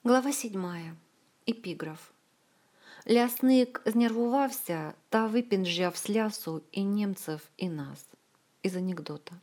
Глава 7. Епіграф. Лясник знервувався та випінжав слясу и немцев, и нас. Из анекдота.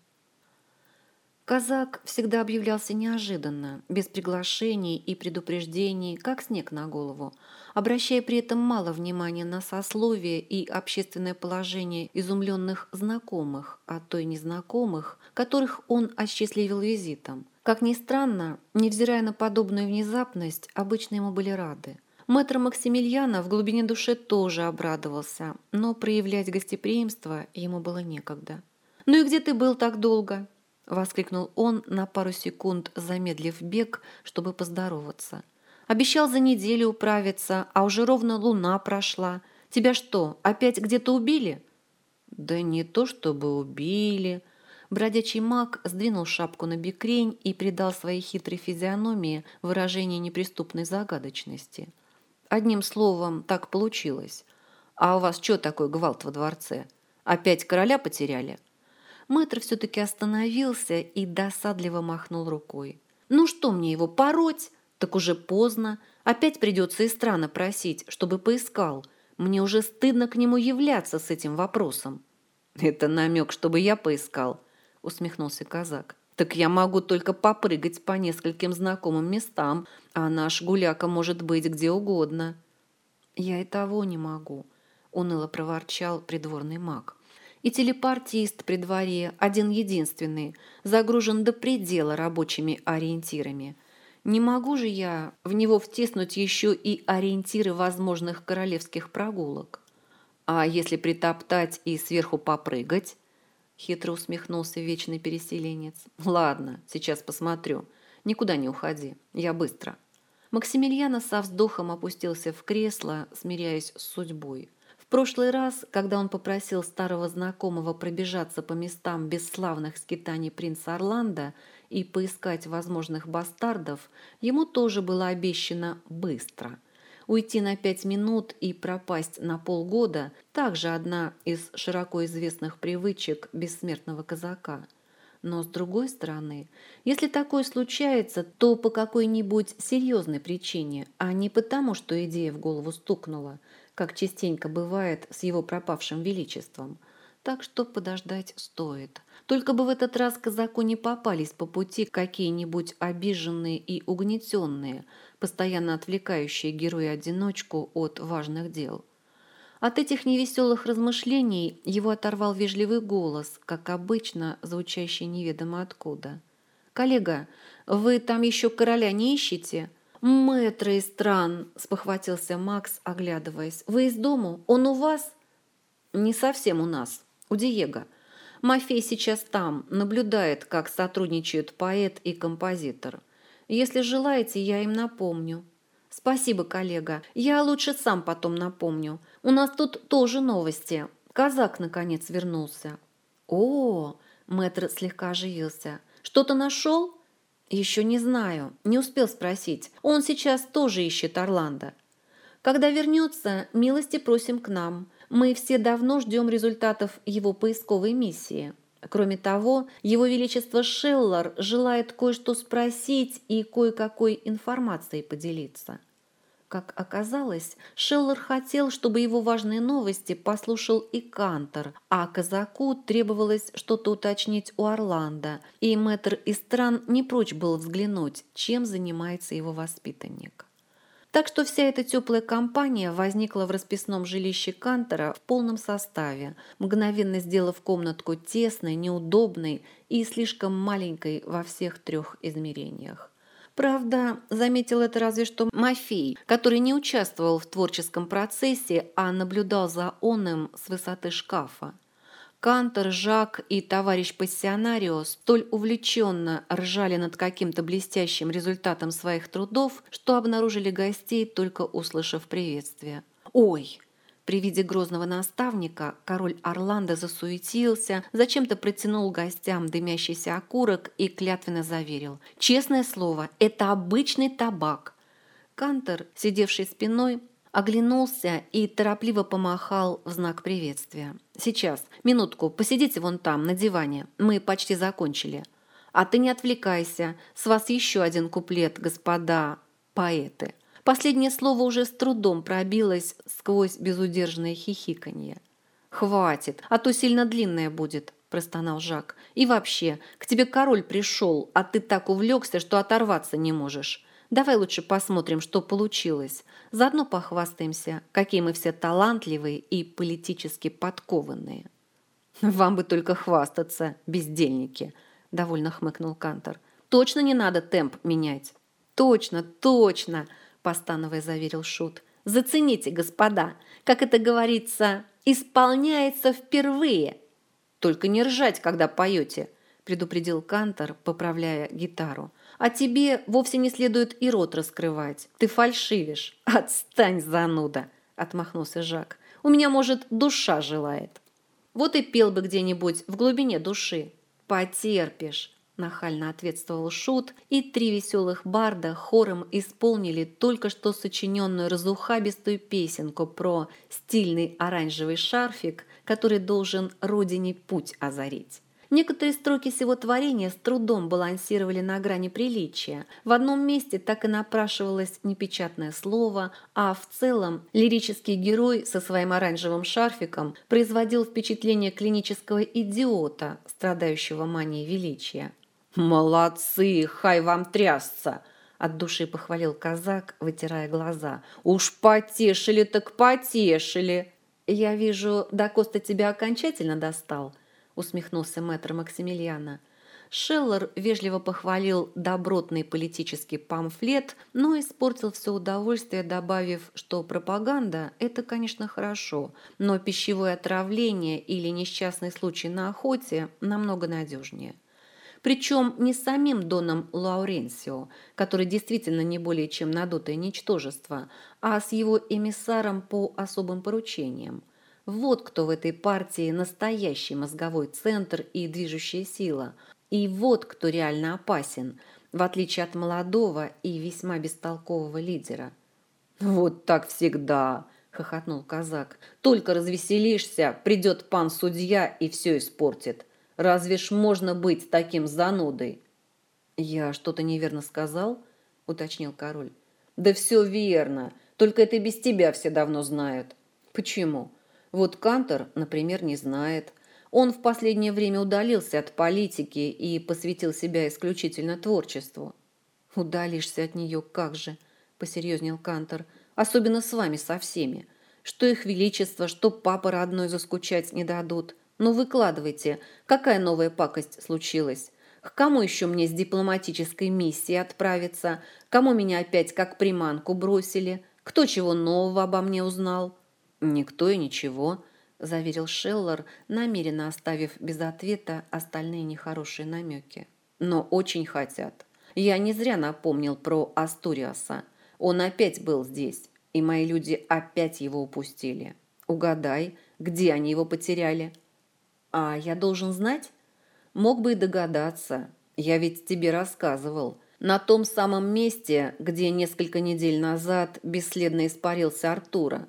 Казак всегда объявлялся неожиданно, без приглашений и предупреждений, как снег на голову, обращая при этом мало внимания на сословие и общественное положение изумленных знакомых, а то и незнакомых, которых он осчастливил визитом. Как ни странно, невзирая на подобную внезапность, обычно ему были рады. Мэтр Максимилиана в глубине души тоже обрадовался, но проявлять гостеприимство ему было некогда. «Ну и где ты был так долго?» — воскликнул он, на пару секунд замедлив бег, чтобы поздороваться. «Обещал за неделю управиться, а уже ровно луна прошла. Тебя что, опять где-то убили?» «Да не то чтобы убили». Бродячий маг сдвинул шапку на бекрень и придал своей хитрой физиономии выражение неприступной загадочности. «Одним словом, так получилось. А у вас что такой гвалт во дворце? Опять короля потеряли?» Мэтр все-таки остановился и досадливо махнул рукой. «Ну что мне его, пороть? Так уже поздно. Опять придется Истрана просить, чтобы поискал. Мне уже стыдно к нему являться с этим вопросом». «Это намек, чтобы я поискал», — усмехнулся казак. «Так я могу только попрыгать по нескольким знакомым местам, а наш гуляка может быть где угодно». «Я и того не могу», — уныло проворчал придворный маг. «И телепортист при дворе один-единственный, загружен до предела рабочими ориентирами. Не могу же я в него втиснуть еще и ориентиры возможных королевских прогулок. А если притоптать и сверху попрыгать?» Хитро усмехнулся вечный переселенец. «Ладно, сейчас посмотрю. Никуда не уходи. Я быстро». Максимилиано со вздохом опустился в кресло, смиряясь с судьбой. В прошлый раз, когда он попросил старого знакомого пробежаться по местам бесславных скитаний принца Орландо и поискать возможных бастардов, ему тоже было обещано быстро. Уйти на 5 минут и пропасть на полгода – также одна из широко известных привычек бессмертного казака. Но с другой стороны, если такое случается, то по какой-нибудь серьезной причине, а не потому, что идея в голову стукнула, как частенько бывает с его пропавшим величеством. Так что подождать стоит. Только бы в этот раз казаку не попались по пути какие-нибудь обиженные и угнетенные, постоянно отвлекающие героя-одиночку от важных дел. От этих невеселых размышлений его оторвал вежливый голос, как обычно, звучащий неведомо откуда. «Коллега, вы там еще короля не ищете?» «Мэтр Истран», — спохватился Макс, оглядываясь. «Вы из дому? Он у вас?» «Не совсем у нас. У Диего. Мафей сейчас там, наблюдает, как сотрудничают поэт и композитор. Если желаете, я им напомню». «Спасибо, коллега. Я лучше сам потом напомню. У нас тут тоже новости. Казак, наконец, вернулся». «О!» – мэтр слегка оживился. «Что-то нашел?» «Еще не знаю. Не успел спросить. Он сейчас тоже ищет Орландо». «Когда вернется, милости просим к нам. Мы все давно ждем результатов его поисковой миссии. Кроме того, его величество Шеллар желает кое-что спросить и кое-какой информацией поделиться». Как оказалось, Шеллар хотел, чтобы его важные новости послушал и Кантор, а казаку требовалось что-то уточнить у Орландо, и мэтр Истран не прочь был взглянуть, чем занимается его воспитанник. Так что вся эта теплая компания возникла в расписном жилище Кантора в полном составе, мгновенно сделав комнатку тесной, неудобной и слишком маленькой во всех 3 измерениях. Правда, заметил это разве что Мафей, который не участвовал в творческом процессе, а наблюдал за оным с высоты шкафа. Кантор, Жак и товарищ пассионарио столь увлеченно ржали над каким-то блестящим результатом своих трудов, что обнаружили гостей, только услышав приветствие. «Ой!» При виде грозного наставника король Орландо засуетился, зачем-то протянул гостям дымящийся окурок и клятвенно заверил. «Честное слово, это обычный табак». Кантор, сидевший спиной, оглянулся и торопливо помахал в знак приветствия. «Сейчас, минутку, посидите вон там, на диване. Мы почти закончили». «А ты не отвлекайся. С вас еще один куплет, господа». поэты. Последнее слово уже с трудом пробилось сквозь безудержное хихиканье. «Хватит, а то сильно длинное будет», – простонал Жак. «И вообще, к тебе король пришел, а ты так увлекся, что оторваться не можешь. Давай лучше посмотрим, что получилось. Заодно похвастаемся, какие мы все талантливые и политически подкованные». «Вам бы только хвастаться, бездельники», – довольно хмыкнул Кантор. «Точно не надо темп менять?» «Точно, точно», – постановая заверил Шут. «Зацените, господа, как это говорится, исполняется впервые». «Только не ржать, когда поете», – предупредил Кантор, поправляя гитару. «А тебе вовсе не следует и рот раскрывать. Ты фальшивишь». «Отстань, зануда», – отмахнулся Жак. «У меня, может, душа желает». «Вот и пел бы где-нибудь в глубине души». «Потерпишь», – нахально ответствовал Шут, и три веселых барда хором исполнили только что сочиненную разухабистую песенку про стильный оранжевый шарфик, который должен родине путь озарить. Некоторые строки сего творения с трудом балансировали на грани приличия. В одном месте так и напрашивалось непечатное слово, а в целом лирический герой со своим оранжевым шарфиком производил впечатление клинического идиота, страдающего манией величия. «Молодцы, хай вам трясться!» – от души похвалил казак, вытирая глаза. «Уж потешили так потешили!» «Я вижу, да Коста тебя окончательно достал», – усмехнулся мэтр Максимилиана. Шеллер вежливо похвалил добротный политический памфлет, но испортил все удовольствие, добавив, что пропаганда – это, конечно, хорошо, но пищевое отравление или несчастный случай на охоте намного надежнее. Причем не с самим Доном Лауренсио, который действительно не более чем надутое ничтожество, а с его эмиссаром по особым поручениям. Вот кто в этой партии настоящий мозговой центр и движущая сила. И вот кто реально опасен, в отличие от молодого и весьма бестолкового лидера. «Вот так всегда!» – хохотнул казак. «Только развеселишься, придет пан судья и все испортит. Разве ж можно быть таким занудой?» «Я что-то неверно сказал?» – уточнил король. «Да все верно, только это без тебя все давно знают». «Почему?» «Вот Кантор, например, не знает. Он в последнее время удалился от политики и посвятил себя исключительно творчеству». «Удалишься от нее, как же?» – посерьезнел Кантор. «Особенно с вами, со всеми. Что их величество, что папа родной заскучать не дадут. Ну, выкладывайте, какая новая пакость случилась? К кому еще мне с дипломатической миссией отправиться? Кому меня опять как приманку бросили? Кто чего нового обо мне узнал?» «Никто и ничего», – заверил Шеллер, намеренно оставив без ответа остальные нехорошие намеки. «Но очень хотят. Я не зря напомнил про Астуриаса. Он опять был здесь, и мои люди опять его упустили. Угадай, где они его потеряли?» «А я должен знать?» «Мог бы и догадаться. Я ведь тебе рассказывал. На том самом месте, где несколько недель назад бесследно испарился Артура».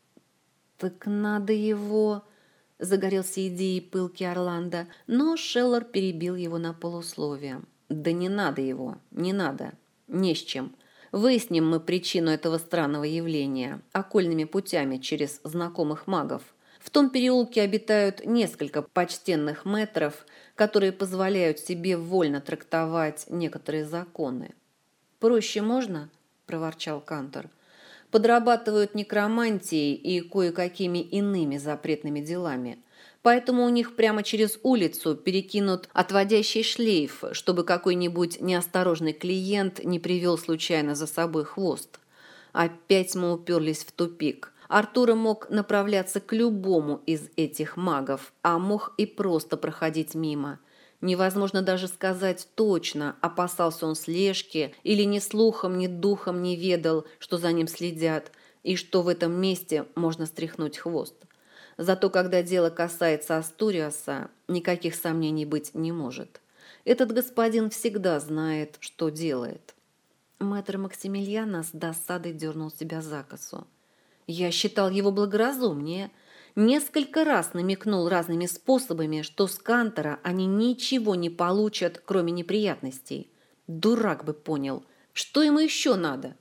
«Так надо его...» – загорелся идеей пылкий Орландо, но Шеллер перебил его на полусловие. «Да не надо его, не надо. Не с чем. Выясним мы причину этого странного явления окольными путями через знакомых магов. В том переулке обитают несколько почтенных мэтров, которые позволяют себе вольно трактовать некоторые законы». «Проще можно?» – проворчал Кантор. «Подрабатывают некромантией и кое-какими иными запретными делами. Поэтому у них прямо через улицу перекинут отводящий шлейф, чтобы какой-нибудь неосторожный клиент не привел случайно за собой хвост. Опять мы уперлись в тупик. Артура мог направляться к любому из этих магов, а мог и просто проходить мимо. Невозможно даже сказать точно, опасался он слежки или ни слухом, ни духом не ведал, что за ним следят, и что в этом месте можно стряхнуть хвост. Зато когда дело касается Астуриаса, никаких сомнений быть не может. Этот господин всегда знает, что делает». Мэтр Максимилиана с досадой дернул себя за косу. «Я считал его благоразумнее. Несколько раз намекнул разными способами, что с Кантора они ничего не получат, кроме неприятностей. Дурак бы понял. Что ему еще надо?»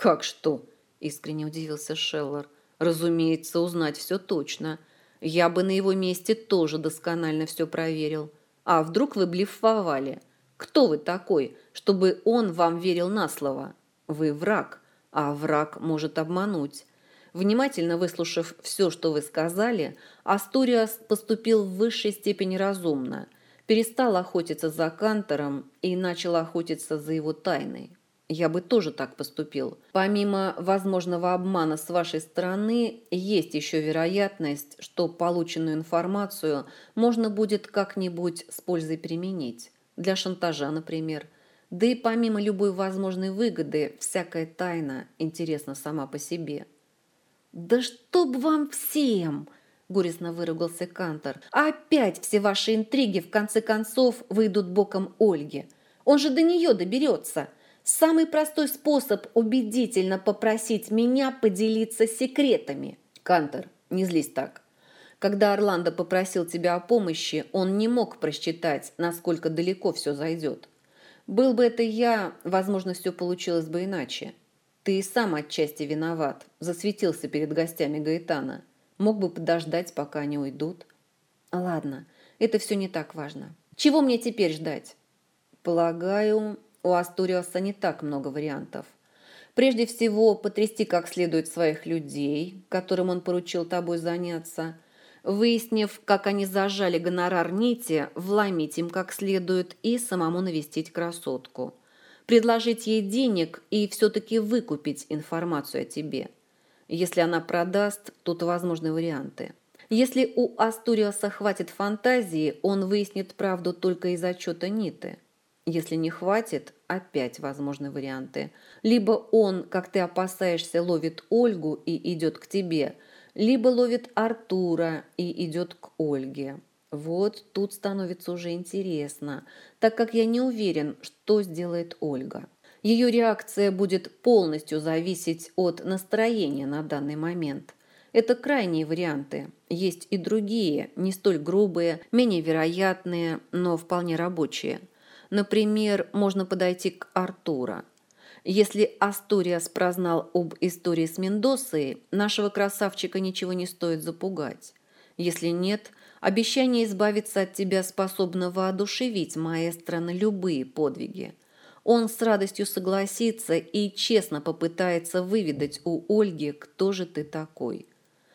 «Как что?» – искренне удивился Шеллер. «Разумеется, узнать все точно. Я бы на его месте тоже досконально все проверил. А вдруг вы блефовали? Кто вы такой, чтобы он вам верил на слово? Вы враг, а враг может обмануть». Внимательно выслушав все, что вы сказали, Астуриас поступил в высшей степени разумно, перестал охотиться за Кантором и начал охотиться за его тайной. Я бы тоже так поступил. Помимо возможного обмана с вашей стороны, есть еще вероятность, что полученную информацию можно будет как-нибудь с пользой применить. Для шантажа, например. Да и помимо любой возможной выгоды, всякая тайна интересна сама по себе. «Да чтоб вам всем!» – горестно выругался Кантор. «Опять все ваши интриги в конце концов выйдут боком Ольги. Он же до нее доберется. Самый простой способ убедительно попросить меня поделиться секретами». «Кантор, не злись так. Когда Орландо попросил тебя о помощи, он не мог просчитать, насколько далеко все зайдет. Был бы это я, возможно, все получилось бы иначе. Ты и сам отчасти виноват, засветился перед гостями Гаэтана. Мог бы подождать, пока они уйдут». «Ладно, это все не так важно. Чего мне теперь ждать?» «Полагаю, у Астуриаса не так много вариантов. Прежде всего, потрясти как следует своих людей, которым он поручил тобой заняться. Выяснив, как они зажали гонорар Нити, вломить им как следует и самому навестить красотку. Предложить ей денег и все-таки выкупить информацию о тебе. Если она продаст, тут возможны варианты. Если у Астуриаса хватит фантазии, он выяснит правду только из отчета Ниты. Если не хватит, опять возможны варианты. Либо он, как ты опасаешься, ловит Ольгу и идет к тебе, либо ловит Артура и идет к Ольге. Вот тут становится уже интересно, так как я не уверен, что сделает Ольга. Ее реакция будет полностью зависеть от настроения на данный момент. Это крайние варианты. Есть и другие, не столь грубые, менее вероятные, но вполне рабочие. Например, можно подойти к Артура. Если Астуриас прознал об истории с Мендосой, нашего красавчика ничего не стоит запугать. Если нет, обещание избавиться от тебя способно воодушевить маэстро на любые подвиги. Он с радостью согласится и честно попытается выведать у Ольги, кто же ты такой.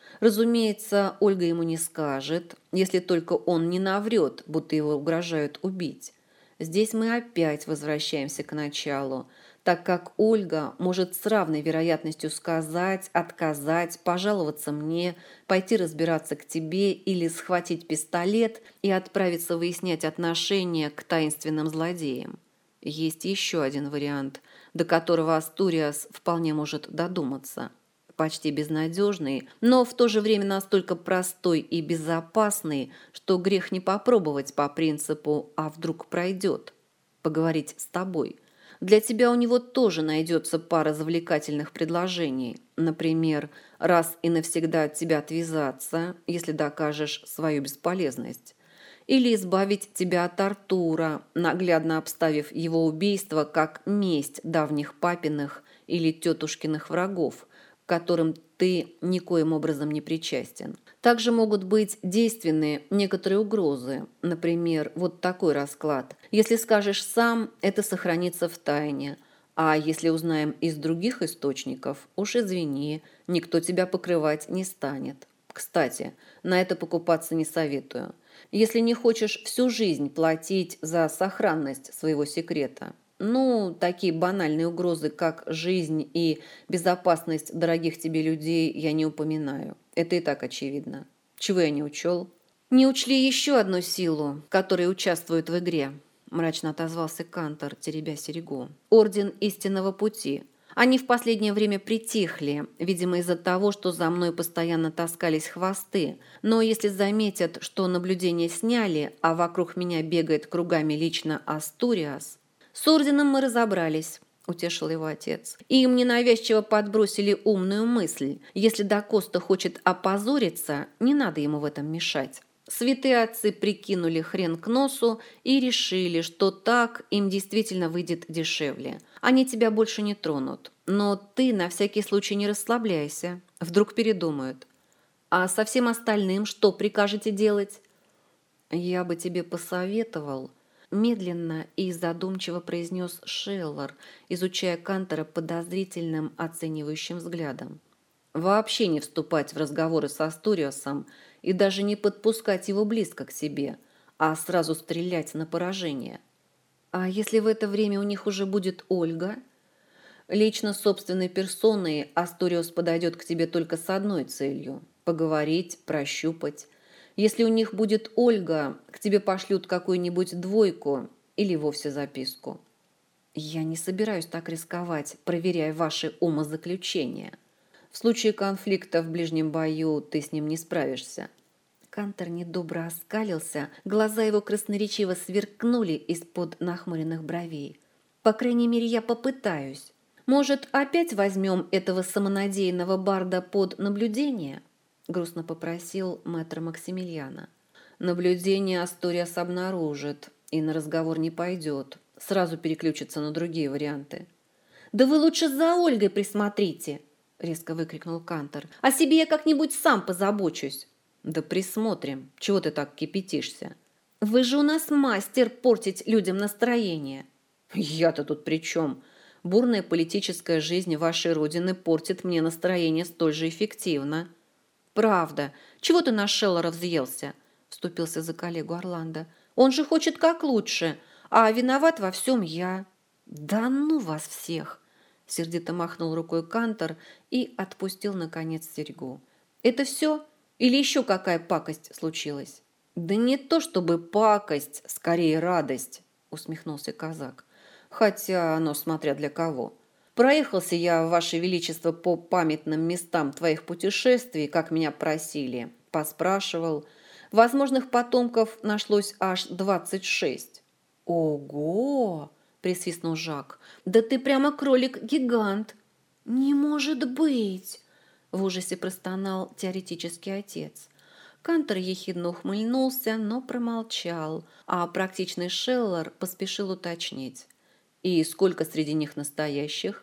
Разумеется, Ольга ему не скажет, если только он не наврет, будто его угрожают убить. Здесь мы опять возвращаемся к началу, так как Ольга может с равной вероятностью сказать, отказать, пожаловаться мне, пойти разбираться к тебе или схватить пистолет и отправиться выяснять отношения к таинственным злодеям. Есть еще один вариант, до которого Астуриас вполне может додуматься. Почти безнадежный, но в то же время настолько простой и безопасный, что грех не попробовать по принципу «а вдруг пройдет?» Поговорить с тобой. Для тебя у него тоже найдется пара завлекательных предложений. Например, раз и навсегда от тебя отвязаться, если докажешь свою бесполезность. Или избавить тебя от Артура, наглядно обставив его убийство как месть давних папиных или тетушкиных врагов, к которым ты никоим образом не причастен. Также могут быть действенные некоторые угрозы. Например, вот такой расклад. Если скажешь сам, это сохранится в тайне. А если узнаем из других источников, уж извини, никто тебя покрывать не станет. Кстати, на это покупаться не советую. Если не хочешь всю жизнь платить за сохранность своего секрета. Ну, такие банальные угрозы, как жизнь и безопасность дорогих тебе людей, я не упоминаю. Это и так очевидно. Чего я не учел? Не учли еще одну силу, которая участвует в игре, мрачно отозвался Кантор, теребя серьгу. Орден истинного пути. Они в последнее время притихли, видимо, из-за того, что за мной постоянно таскались хвосты. Но если заметят, что наблюдение сняли, а вокруг меня бегает кругами лично Астуриас... «С орденом мы разобрались», – утешил его отец. «Им ненавязчиво подбросили умную мысль. Если Дакоста хочет опозориться, не надо ему в этом мешать. Святые отцы прикинули хрен к носу и решили, что так им действительно выйдет дешевле. Они тебя больше не тронут. Но ты на всякий случай не расслабляйся. Вдруг передумают. А со всем остальным что прикажете делать? Я бы тебе посоветовал, медленно и задумчиво произнес Шеллар, изучая Кантора подозрительным оценивающим взглядом. Вообще не вступать в разговоры с Асториосом и даже не подпускать его близко к себе, а сразу стрелять на поражение. А если в это время у них уже будет Ольга? Лично собственной персоной Асториос подойдет к тебе только с одной целью – поговорить, прощупать. Если у них будет Ольга, к тебе пошлют какую-нибудь двойку или вовсе записку. Я не собираюсь так рисковать, проверяя ваши умозаключения. В случае конфликта в ближнем бою ты с ним не справишься. Кантор недобро оскалился, глаза его красноречиво сверкнули из-под нахмуренных бровей. По крайней мере, я попытаюсь. Может, опять возьмем этого самонадеянного барда под наблюдение? Грустно попросил мэтр Максимилиана. Наблюдение Асториас обнаружит и на разговор не пойдет. Сразу переключится на другие варианты. «Да вы лучше за Ольгой присмотрите!» — резко выкрикнул Кантор. «О себе я как-нибудь сам позабочусь». «Да присмотрим. Чего ты так кипятишься?» «Вы же у нас мастер портить людям настроение». «Я-то тут при чем? Бурная политическая жизнь вашей родины портит мне настроение столь же эффективно». «Правда. Чего ты на Шеллара взъелся?» — вступился за коллегу Орландо. «Он же хочет как лучше, а виноват во всем я». «Да ну вас всех!» — сердито махнул рукой Кантор и отпустил, наконец, серьгу. «Это все? Или еще какая пакость случилась?» «Да не то чтобы пакость, скорее радость», — усмехнулся казак. «Хотя оно смотря для кого. Проехался я, Ваше Величество, по памятным местам твоих путешествий, как меня просили. Поспрашивал. Возможных потомков нашлось аж 26. «Ого!» – присвистнул Жак. «Да ты прямо кролик-гигант!» «Не может быть!» – в ужасе простонал теоретический отец. Кантор ехидно ухмыльнулся, но промолчал, а практичный Шеллар поспешил уточнить. «И сколько среди них настоящих?»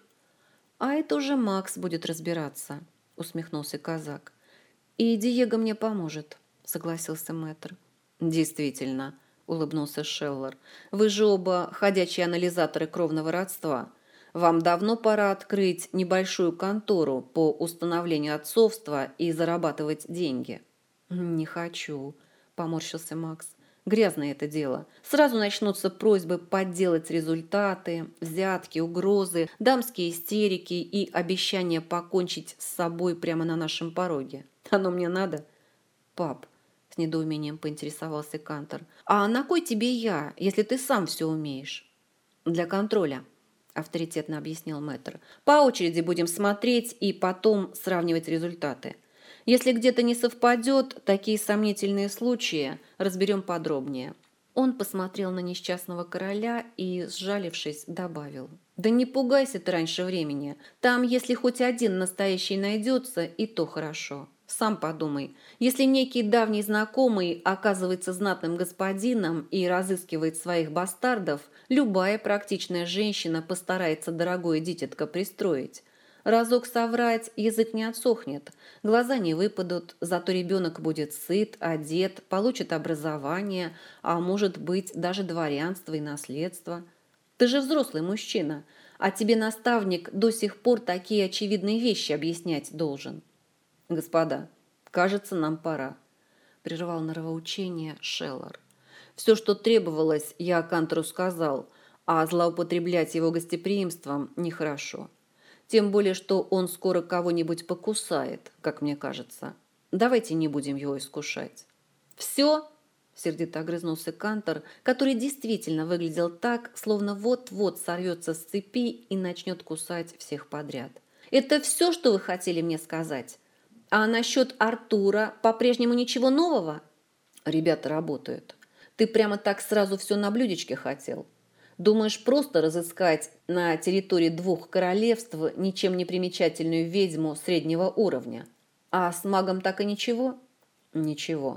«А это уже Макс будет разбираться», — усмехнулся казак. «И Диего мне поможет», — согласился мэтр. «Действительно», — улыбнулся Шеллар. «Вы же оба ходячие анализаторы кровного родства. Вам давно пора открыть небольшую контору по установлению отцовства и зарабатывать деньги». «Не хочу», — поморщился Макс. «Грязное это дело. Сразу начнутся просьбы подделать результаты, взятки, угрозы, дамские истерики и обещания покончить с собой прямо на нашем пороге. Оно мне надо?» «Пап», — с недоумением поинтересовался Кантор, «а на кой тебе я, если ты сам все умеешь?» «Для контроля», — авторитетно объяснил мэтр. «По очереди будем смотреть и потом сравнивать результаты. Если где-то не совпадет, такие сомнительные случаи разберем подробнее». Он посмотрел на несчастного короля и, сжалившись, добавил. «Да не пугайся ты раньше времени. Там, если хоть один настоящий найдется, и то хорошо. Сам подумай, если некий давний знакомый оказывается знатным господином и разыскивает своих бастардов, любая практичная женщина постарается дорогое дитятко пристроить. Разок соврать, язык не отсохнет, глаза не выпадут, зато ребенок будет сыт, одет, получит образование, а может быть даже дворянство и наследство. Ты же взрослый мужчина, а тебе наставник до сих пор такие очевидные вещи объяснять должен». «Господа, кажется, нам пора», – прервал нравоучение Шеллар. «Все, что требовалось, я Кантору сказал, а злоупотреблять его гостеприимством нехорошо. Тем более, что он скоро кого-нибудь покусает, как мне кажется. Давайте не будем его искушать». «Все?» – сердито огрызнулся Кантор, который действительно выглядел так, словно вот-вот сорвется с цепи и начнет кусать всех подряд. «Это все, что вы хотели мне сказать? А насчет Артура по-прежнему ничего нового?» «Ребята работают. Ты прямо так сразу все на блюдечке хотел? Думаешь, просто разыскать на территории 2 королевств ничем не примечательную ведьму среднего уровня? А с магом так и ничего?» «Ничего.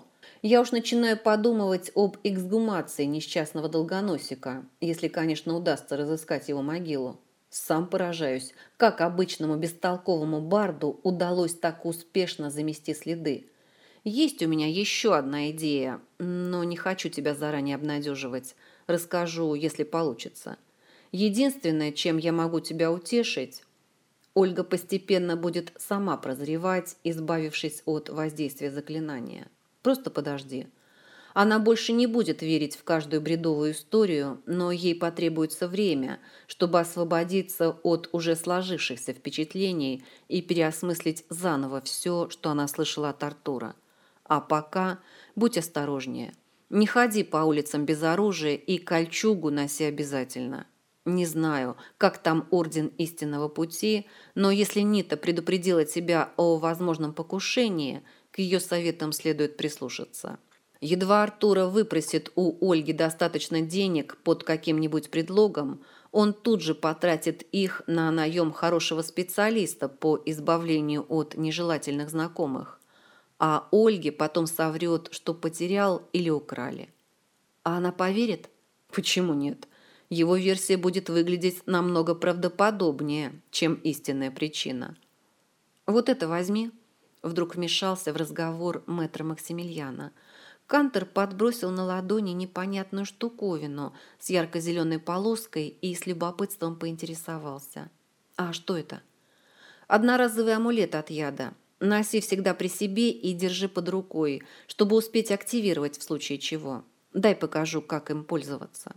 Я уж начинаю подумывать об эксгумации несчастного долгоносика, если, конечно, удастся разыскать его могилу. Сам поражаюсь, как обычному бестолковому барду удалось так успешно замести следы. Есть у меня еще одна идея, но не хочу тебя заранее обнадеживать. Расскажу, если получится. Единственное, чем я могу тебя утешить, Ольга постепенно будет сама прозревать, избавившись от воздействия заклинания. Просто подожди. Она больше не будет верить в каждую бредовую историю, но ей потребуется время, чтобы освободиться от уже сложившихся впечатлений и переосмыслить заново все, что она слышала от Артура. А пока будь осторожнее. Не ходи по улицам без оружия и кольчугу носи обязательно. Не знаю, как там Орден Истинного Пути, но если Нита предупредила тебя о возможном покушении, к ее советам следует прислушаться. Едва Артура выпросит у Ольги достаточно денег под каким-нибудь предлогом, он тут же потратит их на наем хорошего специалиста по избавлению от нежелательных знакомых. А Ольге потом соврет, что потерял или украли. А она поверит? Почему нет? Его версия будет выглядеть намного правдоподобнее, чем истинная причина. «Вот это возьми», – вдруг вмешался в разговор мэтр Максимилиана. Кантор подбросил на ладони непонятную штуковину с ярко-зеленой полоской и с любопытством поинтересовался. «А что это?» «Одноразовый амулет от яда. Носи всегда при себе и держи под рукой, чтобы успеть активировать в случае чего. Дай покажу, как им пользоваться».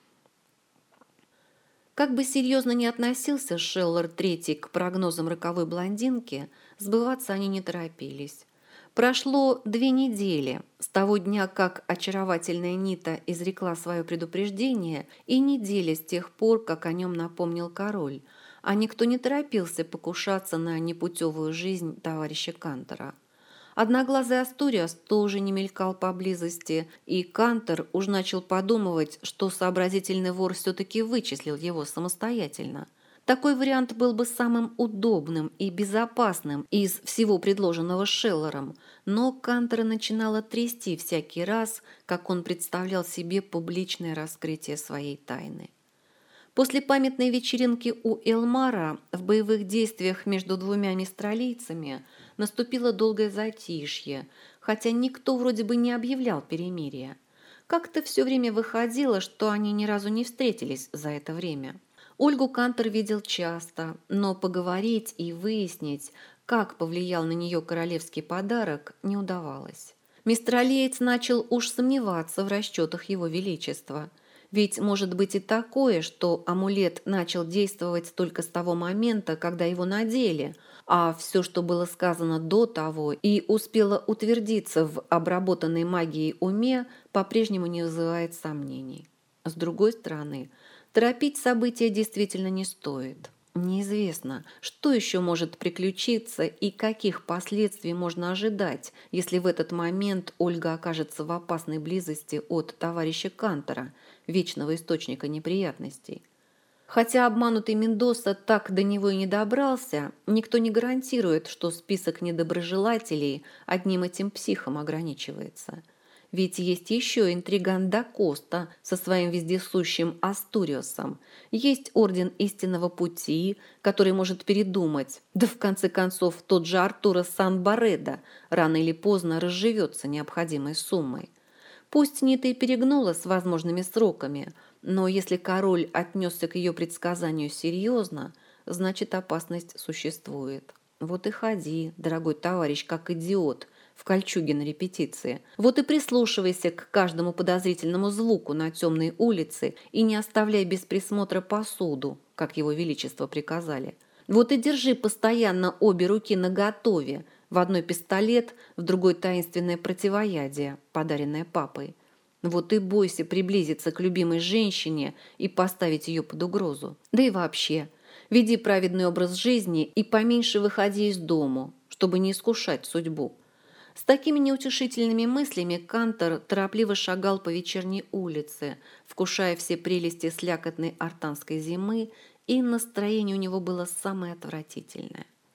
Как бы серьезно ни относился Шеллер III к прогнозам роковой блондинки, сбываться они не торопились. Прошло 2 недели с того дня, как очаровательная Нита изрекла свое предупреждение, и неделя с тех пор, как о нем напомнил король, а никто не торопился покушаться на непутевую жизнь товарища Кантора. Одноглазый Астуриас тоже не мелькал поблизости, и Кантор уж начал подумывать, что сообразительный вор все-таки вычислил его самостоятельно. Такой вариант был бы самым удобным и безопасным из всего предложенного Шеллером, но Кантора начинало трясти всякий раз, как он представлял себе публичное раскрытие своей тайны. После памятной вечеринки у Элмара в боевых действиях между двумя мистралийцами наступило долгое затишье, хотя никто вроде бы не объявлял перемирия. Как-то все время выходило, что они ни разу не встретились за это время. Ольгу Кантор видел часто, но поговорить и выяснить, как повлиял на нее королевский подарок, не удавалось. Мистралиец начал уж сомневаться в расчетах его величества. Ведь может быть и такое, что амулет начал действовать только с того момента, когда его надели, а все, что было сказано до того и успело утвердиться в обработанной магией уме, по-прежнему не вызывает сомнений. С другой стороны, торопить события действительно не стоит. Неизвестно, что еще может приключиться и каких последствий можно ожидать, если в этот момент Ольга окажется в опасной близости от товарища Кантора, вечного источника неприятностей. Хотя обманутый Мендоса так до него и не добрался, никто не гарантирует, что список недоброжелателей одним этим психом ограничивается. Ведь есть еще интриган да Коста со своим вездесущим Астуриосом. Есть Орден Истинного Пути, который может передумать. Да в конце концов тот же Артуро Сан-Баредо рано или поздно разживется необходимой суммой. Пусть Нита и перегнула с возможными сроками, но если король отнесся к ее предсказанию серьезно, значит опасность существует. Вот и ходи, дорогой товарищ, как идиот, в кольчуге на репетиции. Вот и прислушивайся к каждому подозрительному звуку на темной улице и не оставляй без присмотра посуду, как его величество приказали. Вот и держи постоянно обе руки наготове, в одной пистолет, в другой таинственное противоядие, подаренное папой. Вот и бойся приблизиться к любимой женщине и поставить ее под угрозу. Да и вообще, веди праведный образ жизни и поменьше выходи из дому, чтобы не искушать судьбу. С такими неутешительными мыслями Кантор торопливо шагал по вечерней улице, вкушая все прелести слякотной артанской зимы, и настроение у него было самое отвратительное.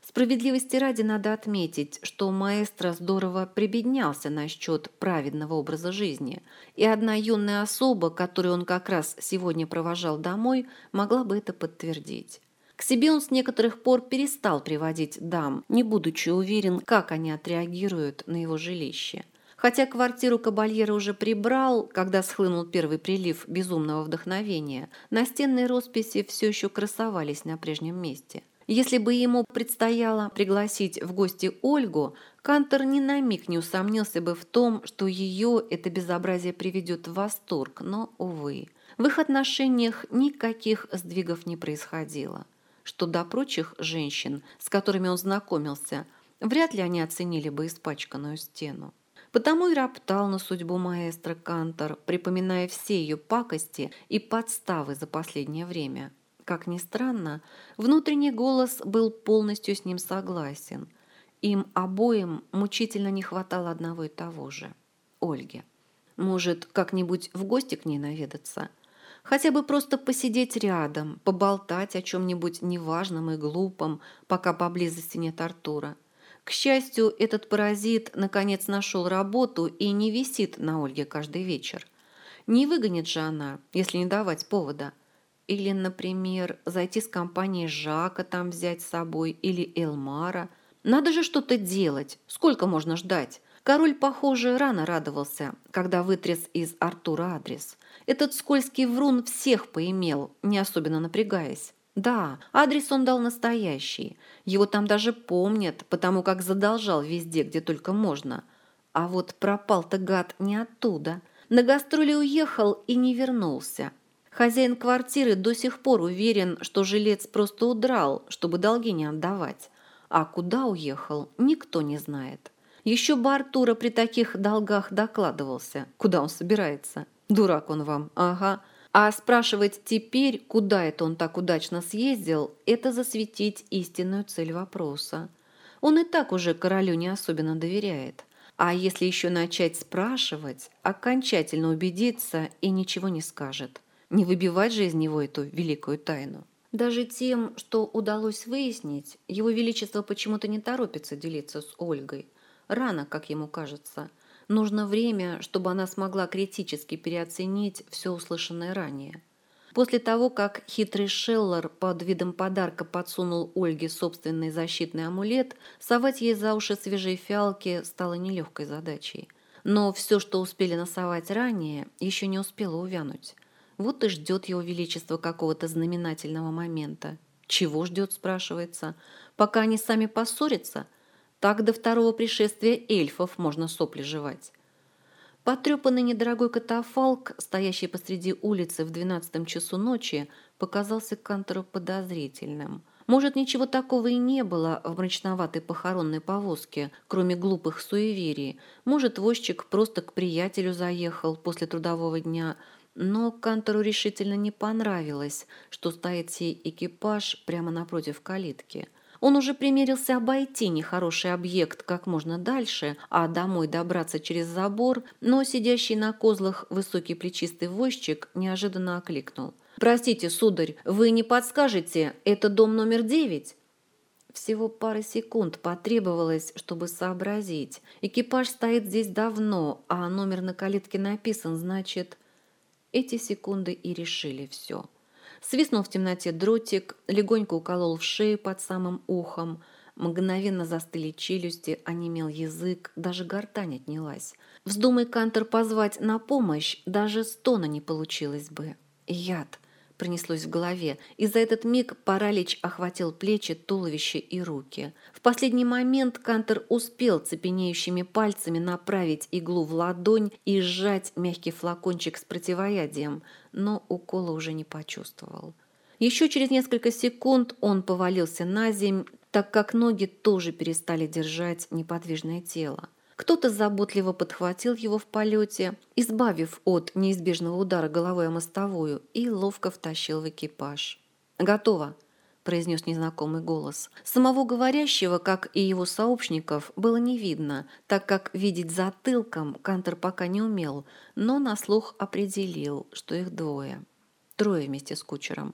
Справедливости ради надо отметить, что маэстро здорово прибеднялся насчет праведного образа жизни, и одна юная особа, которую он как раз сегодня провожал домой, могла бы это подтвердить. К себе он с некоторых пор перестал приводить дам, не будучи уверен, как они отреагируют на его жилище. Хотя квартиру кабальера уже прибрал, когда схлынул первый прилив безумного вдохновения, настенные росписи все еще красовались на прежнем месте. Если бы ему предстояло пригласить в гости Ольгу, Кантор ни на миг не усомнился бы в том, что ее это безобразие приведет в восторг, но, увы, в их отношениях никаких сдвигов не происходило. Что до прочих женщин, с которыми он знакомился, вряд ли они оценили бы испачканную стену. Потому и роптал на судьбу маэстро Кантор, припоминая все ее пакости и подставы за последнее время. Как ни странно, внутренний голос был полностью с ним согласен. Им обоим мучительно не хватало одного и того же – Ольги. Может, как-нибудь в гости к ней наведаться? Хотя бы просто посидеть рядом, поболтать о чем-нибудь неважном и глупом, пока поблизости нет Артура. К счастью, этот паразит наконец нашел работу и не висит на Ольге каждый вечер. Не выгонит же она, если не давать повода. Или, например, зайти с компанией Жака там взять с собой, или Элмара. Надо же что-то делать. Сколько можно ждать? Король, похоже, рано радовался, когда вытряс из Артура адрес. Этот скользкий врун всех поимел, не особенно напрягаясь. Да, адрес он дал настоящий. Его там даже помнят, потому как задолжал везде, где только можно. А вот пропал-то гад не оттуда. На гастроли уехал и не вернулся. Хозяин квартиры до сих пор уверен, что жилец просто удрал, чтобы долги не отдавать. А куда уехал, никто не знает. Еще бы Артура при таких долгах докладывался, куда он собирается. Дурак он вам, ага. А спрашивать теперь, куда это он так удачно съездил, это засветить истинную цель вопроса. Он и так уже королю не особенно доверяет. А если еще начать спрашивать, окончательно убедиться и ничего не скажет. Не выбивать же из него эту великую тайну. Даже тем, что удалось выяснить, его величество почему-то не торопится делиться с Ольгой. Рано, как ему кажется. Нужно время, чтобы она смогла критически переоценить все услышанное ранее. После того, как хитрый Шеллер под видом подарка подсунул Ольге собственный защитный амулет, совать ей за уши свежие фиалки стало нелегкой задачей. Но все, что успели насовать ранее, еще не успело увянуть. Вот и ждет его величество какого-то знаменательного момента. Чего ждет, спрашивается? Пока они сами поссорятся? Так до второго пришествия эльфов можно сопли жевать. Потрепанный недорогой катафалк, стоящий посреди улицы в 12 часу ночи, показался Кантору подозрительным. Может, ничего такого и не было в мрачноватой похоронной повозке, кроме глупых суеверий. Может, возчик просто к приятелю заехал после трудового дня. Но Кантору решительно не понравилось, что стоит сей экипаж прямо напротив калитки. Он уже примерился обойти нехороший объект как можно дальше, а домой добраться через забор, но сидящий на козлах высокий плечистый возчик неожиданно окликнул. «Простите, сударь, вы не подскажете, это дом номер 9?» Всего пара секунд потребовалось, чтобы сообразить. Экипаж стоит здесь давно, а номер на калитке написан, значит... Эти секунды и решили все. Свистнул в темноте дротик, легонько уколол в шею под самым ухом. Мгновенно застыли челюсти, онемел язык, даже гортань отнялась. Вздумай Кантор позвать на помощь, даже стона не получилось бы. Яд пронеслось в голове, и за этот миг паралич охватил плечи, туловище и руки. В последний момент Кантор успел цепенеющими пальцами направить иглу в ладонь и сжать мягкий флакончик с противоядием, но укола уже не почувствовал. Еще через несколько секунд он повалился на земь, так как ноги тоже перестали держать неподвижное тело. Кто-то заботливо подхватил его в полете, избавив от неизбежного удара головой о мостовую, и ловко втащил в экипаж. «Готово», – произнес незнакомый голос. Самого говорящего, как и его сообщников, было не видно, так как видеть затылком Кантор пока не умел, но на слух определил, что их двое. Трое вместе с кучером.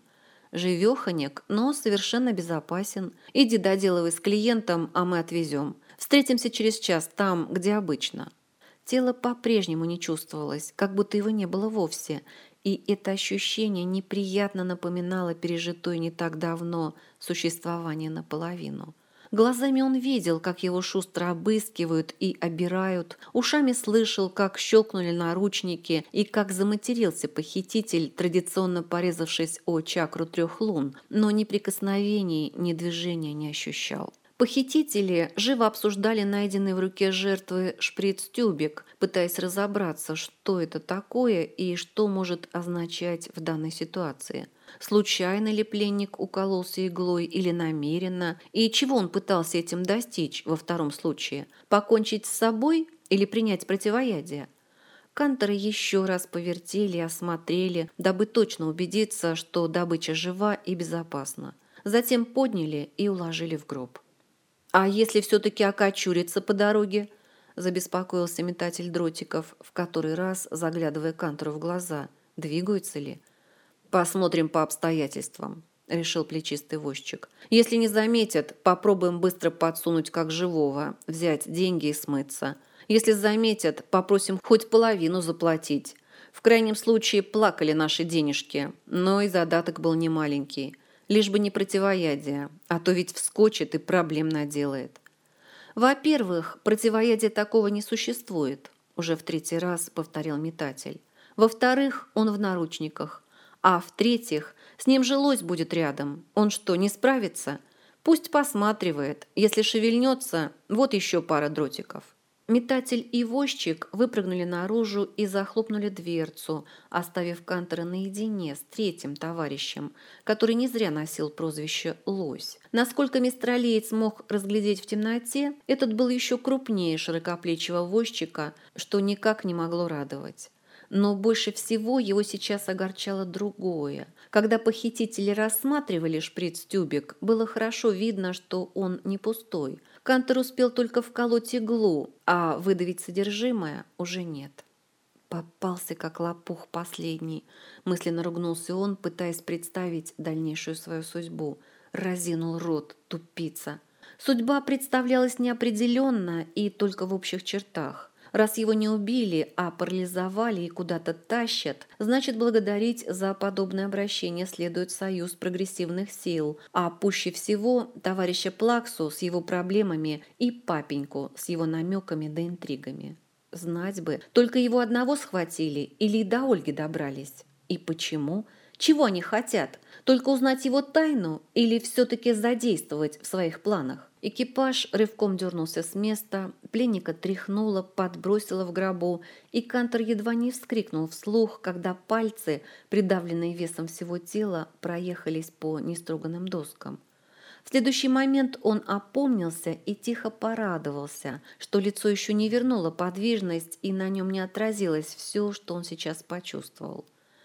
Живеханек, но совершенно безопасен. Иди доделывай с клиентом, а мы отвезем. Встретимся через час там, где обычно». Тело по-прежнему не чувствовалось, как будто его не было вовсе, и это ощущение неприятно напоминало пережитое не так давно существование наполовину. Глазами он видел, как его шустро обыскивают и обирают, ушами слышал, как щелкнули наручники и как заматерился похититель, традиционно порезавшись о чакру 3 лун, но ни прикосновений, ни движения не ощущал. Похитители живо обсуждали найденный в руке жертвы шприц-тюбик, пытаясь разобраться, что это такое и что может означать в данной ситуации. Случайно ли пленник укололся иглой или намеренно, и чего он пытался этим достичь во втором случае? Покончить с собой или принять противоядие? Канторы еще раз повертели и осмотрели, дабы точно убедиться, что добыча жива и безопасна. Затем подняли и уложили в гроб. «А если все-таки окочурится по дороге?» – забеспокоился метатель дротиков, в который раз заглядывая Кантору в глаза. «Двигаются ли?» «Посмотрим по обстоятельствам», – решил плечистый возчик. «Если не заметят, попробуем быстро подсунуть как живого, взять деньги и смыться. Если заметят, попросим хоть половину заплатить. В крайнем случае плакали наши денежки, но и задаток был немаленький. Лишь бы не противоядие, а то ведь вскочит и проблем наделает». «Во-первых, противоядия такого не существует», – уже в 3-й раз повторил метатель. «Во-вторых, он в наручниках. А в-третьих, с ним же лось будет рядом. Он что, не справится? Пусть посматривает. Если шевельнется, вот еще пара дротиков». Метатель и возчик выпрыгнули наружу и захлопнули дверцу, оставив Кантора наедине с 3-м товарищем, который не зря носил прозвище «Лось». Насколько мистралиец мог разглядеть в темноте, этот был еще крупнее широкоплечего возчика, что никак не могло радовать. Но больше всего его сейчас огорчало другое. Когда похитители рассматривали шприц-тюбик, было хорошо видно, что он не пустой. Кантор успел только вколоть иглу, а выдавить содержимое уже нет. «Попался, как лопух последний», – мысленно ругнулся он, пытаясь представить дальнейшую свою судьбу. Разинул рот, тупица. Судьба представлялась неопределенно и только в общих чертах. Раз его не убили, а парализовали и куда-то тащат, значит, благодарить за подобное обращение следует союз прогрессивных сил, а пуще всего товарища Плаксу с его проблемами и папеньку с его намеками да интригами. Знать бы, только его одного схватили или и до Ольги добрались? И почему? Чего они хотят? Только узнать его тайну или все-таки задействовать в своих планах? Экипаж рывком дернулся с места, пленника тряхнуло, подбросило в гробу, и Кантор едва не вскрикнул вслух, когда пальцы, придавленные весом всего тела, проехались по нестроганным доскам. В следующий момент он опомнился и тихо порадовался, что лицо еще не вернуло подвижность и на нем не отразилось все, что он сейчас почувствовал.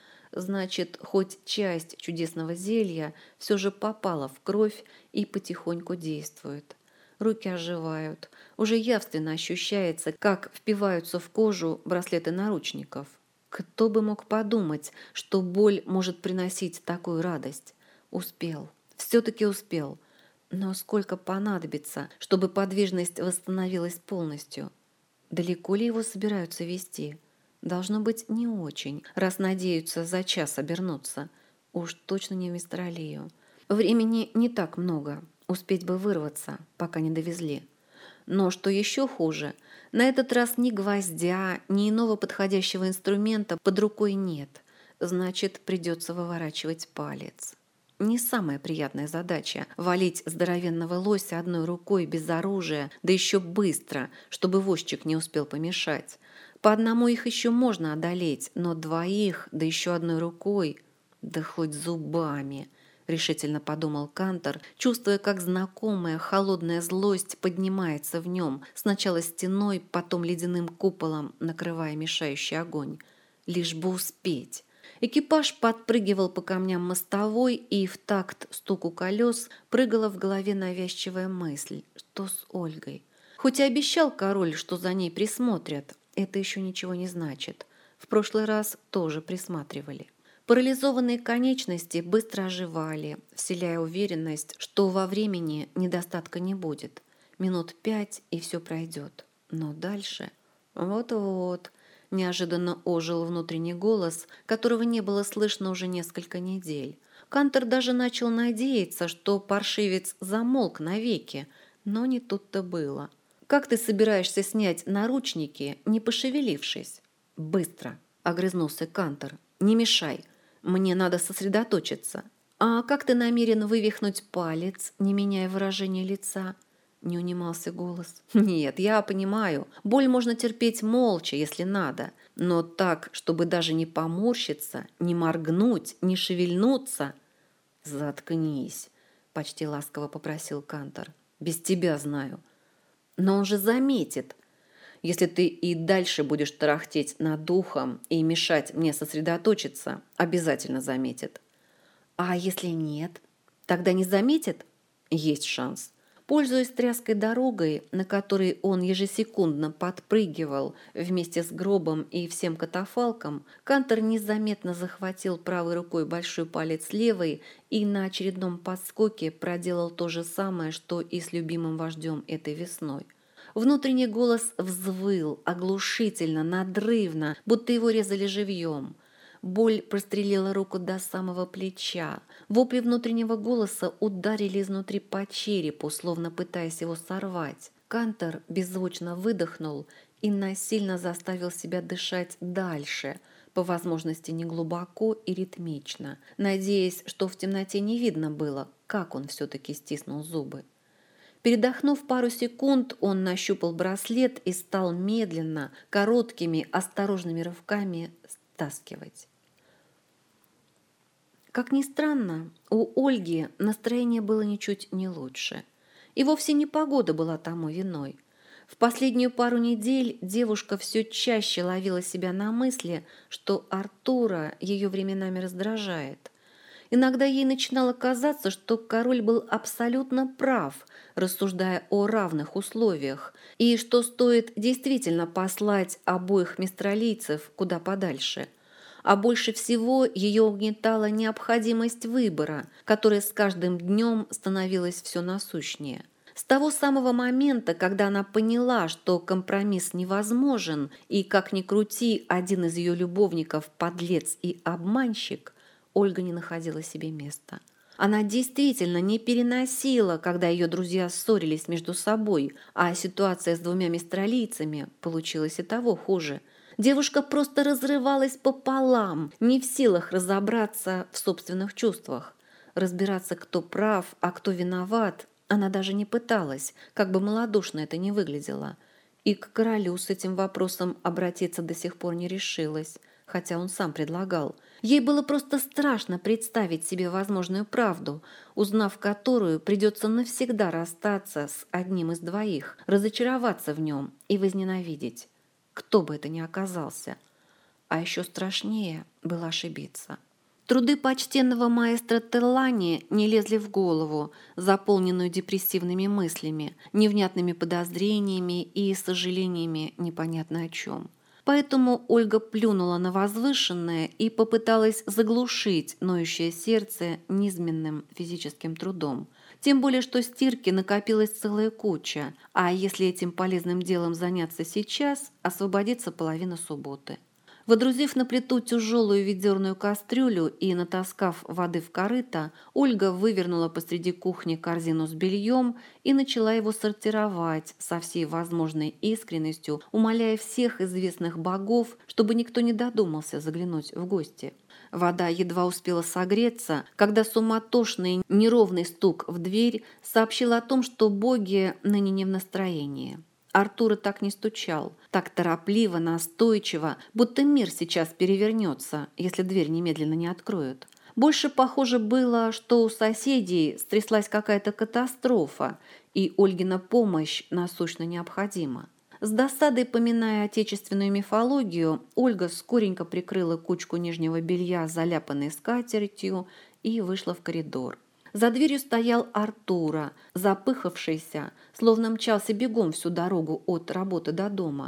Значит, хоть часть чудесного зелья все же попала в кровь и потихоньку действует. Руки оживают. Уже явственно ощущается, как впиваются в кожу браслеты наручников. Кто бы мог подумать, что боль может приносить такую радость? Успел. Все-таки успел. Но сколько понадобится, чтобы подвижность восстановилась полностью? Далеко ли его собираются везти? Должно быть, не очень, раз надеются за час обернуться. Уж точно не в Мистралию. Времени не так много. Успеть бы вырваться, пока не довезли. Но что еще хуже, на этот раз ни гвоздя, ни иного подходящего инструмента под рукой нет. Значит, придется выворачивать палец. Не самая приятная задача – валить здоровенного лося одной рукой без оружия, да еще быстро, чтобы возчик не успел помешать. По одному их еще можно одолеть, но двоих, да еще одной рукой, да хоть зубами, решительно подумал Кантор, чувствуя, как знакомая холодная злость поднимается в нем, сначала стеной, потом ледяным куполом, накрывая мешающий огонь. Лишь бы успеть. Экипаж подпрыгивал по камням мостовой, и в такт стуку колес прыгала в голове навязчивая мысль, что с Ольгой. Хоть и обещал король, что за ней присмотрят, это еще ничего не значит. В прошлый раз тоже присматривали. Парализованные конечности быстро оживали, вселяя уверенность, что во времени недостатка не будет. Минут 5 и все пройдет. Но дальше... Вот-вот, неожиданно ожил внутренний голос, которого не было слышно уже несколько недель. Кантор даже начал надеяться, что паршивец замолк навеки, но не тут-то было. «Как ты собираешься снять наручники, не пошевелившись?» «Быстро!» — огрызнулся Кантор. «Не мешай, мне надо сосредоточиться». «А как ты намерен вывихнуть палец, не меняя выражения лица?» Не унимался голос. «Нет, я понимаю, боль можно терпеть молча, если надо, но так, чтобы даже не поморщиться, не моргнуть, не шевельнуться...» «Заткнись», — почти ласково попросил Кантор. «Без тебя знаю». «Но он же заметит. Если ты и дальше будешь тарахтеть над духом и мешать мне сосредоточиться, обязательно заметит». «А если нет? Тогда не заметит?» «Есть шанс». Пользуясь тряской дорогой, на которой он ежесекундно подпрыгивал вместе с гробом и всем катафалком, Кантор незаметно захватил правой рукой большой палец левой и на очередном подскоке проделал то же самое, что и с любимым вождем этой весной. Внутренний голос взвыл оглушительно, надрывно, будто его резали живьем. Боль прострелила руку до самого плеча. Вопли внутреннего голоса ударили изнутри по черепу, словно пытаясь его сорвать. Кантор беззвучно выдохнул и насильно заставил себя дышать дальше, по возможности неглубоко и ритмично, надеясь, что в темноте не видно было, как он все-таки стиснул зубы. Передохнув пару секунд, он нащупал браслет и стал медленно, короткими, осторожными рывками стаскивать. Как ни странно, у Ольги настроение было ничуть не лучше. И вовсе не погода была тому виной. В последнюю пару недель девушка все чаще ловила себя на мысли, что Артура ее временами раздражает. Иногда ей начинало казаться, что король был абсолютно прав, рассуждая о равных условиях, и что стоит действительно послать обоих мистралийцев куда подальше. А больше всего ее угнетала необходимость выбора, которая с каждым днем становилась все насущнее. С того самого момента, когда она поняла, что компромисс невозможен, и, как ни крути, один из ее любовников – подлец и обманщик, Ольга не находила себе места. Она действительно не переносила, когда ее друзья ссорились между собой, а ситуация с двумя мистралийцами получилась и того хуже. Девушка просто разрывалась пополам, не в силах разобраться в собственных чувствах. Разбираться, кто прав, а кто виноват, она даже не пыталась, как бы малодушно это ни выглядело. И к королю с этим вопросом обратиться до сих пор не решилась, хотя он сам предлагал. Ей было просто страшно представить себе возможную правду, узнав которую придется навсегда расстаться с одним из двоих, разочароваться в нем и возненавидеть. Кто бы это ни оказался. А еще страшнее было ошибиться. Труды почтенного маэстро Теллани не лезли в голову, заполненную депрессивными мыслями, невнятными подозрениями и сожалениями непонятно о чем. Поэтому Ольга плюнула на возвышенное и попыталась заглушить ноющее сердце низменным физическим трудом. Тем более, что стирки накопилась целая куча, а если этим полезным делом заняться сейчас, освободится половина субботы. Водрузив на плиту тяжелую ведерную кастрюлю и натаскав воды в корыто, Ольга вывернула посреди кухни корзину с бельем и начала его сортировать со всей возможной искренностью, умоляя всех известных богов, чтобы никто не додумался заглянуть в гости. Вода едва успела согреться, когда суматошный неровный стук в дверь сообщил о том, что боги ныне не в настроении. Артура так не стучал, так торопливо, настойчиво, будто мир сейчас перевернется, если дверь немедленно не откроют. Больше похоже было, что у соседей стряслась какая-то катастрофа, и Ольгина помощь насущно необходима. С досадой поминая отечественную мифологию, Ольга скоренько прикрыла кучку нижнего белья, заляпанной скатертью, и вышла в коридор. За дверью стоял Артура, запыхавшийся, словно мчался бегом всю дорогу от работы до дома.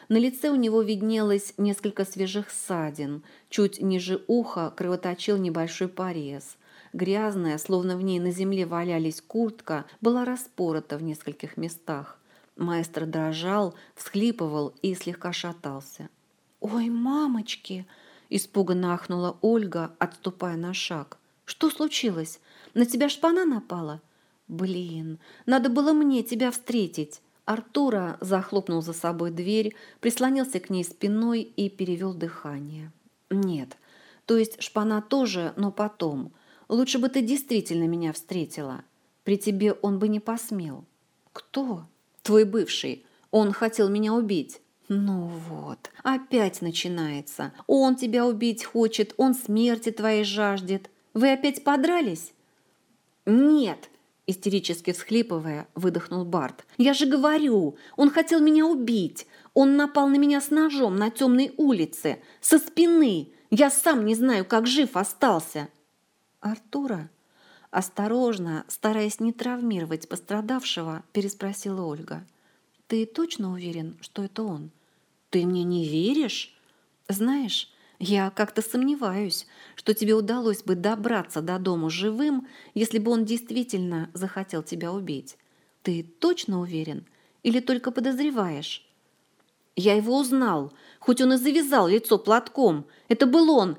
На лице у него виднелось несколько свежих ссадин. Чуть ниже уха кровоточил небольшой порез. Грязная, словно в ней на земле валялись куртка, была распорота в нескольких местах. Маэстро дрожал, всхлипывал и слегка шатался. «Ой, мамочки!» – испуганно ахнула Ольга, отступая на шаг. «Что случилось? На тебя шпана напала?» «Блин, надо было мне тебя встретить!» Артура захлопнул за собой дверь, прислонился к ней спиной и перевел дыхание. «Нет, то есть шпана тоже, но потом. Лучше бы ты действительно меня встретила. При тебе он бы не посмел». «Кто?» «Твой бывший. Он хотел меня убить». «Ну вот, опять начинается. Он тебя убить хочет, он смерти твоей жаждет. Вы опять подрались?» «Нет!» – истерически всхлипывая, выдохнул Барт. «Я же говорю, он хотел меня убить. Он напал на меня с ножом на темной улице, со спины. Я сам не знаю, как жив остался». «Артура?» Осторожно, стараясь не травмировать пострадавшего, переспросила Ольга. «Ты точно уверен, что это он?» «Ты мне не веришь?» «Знаешь, я как-то сомневаюсь, что тебе удалось бы добраться до дому живым, если бы он действительно захотел тебя убить. Ты точно уверен или только подозреваешь?» «Я его узнал, хоть он и завязал лицо платком. Это был он.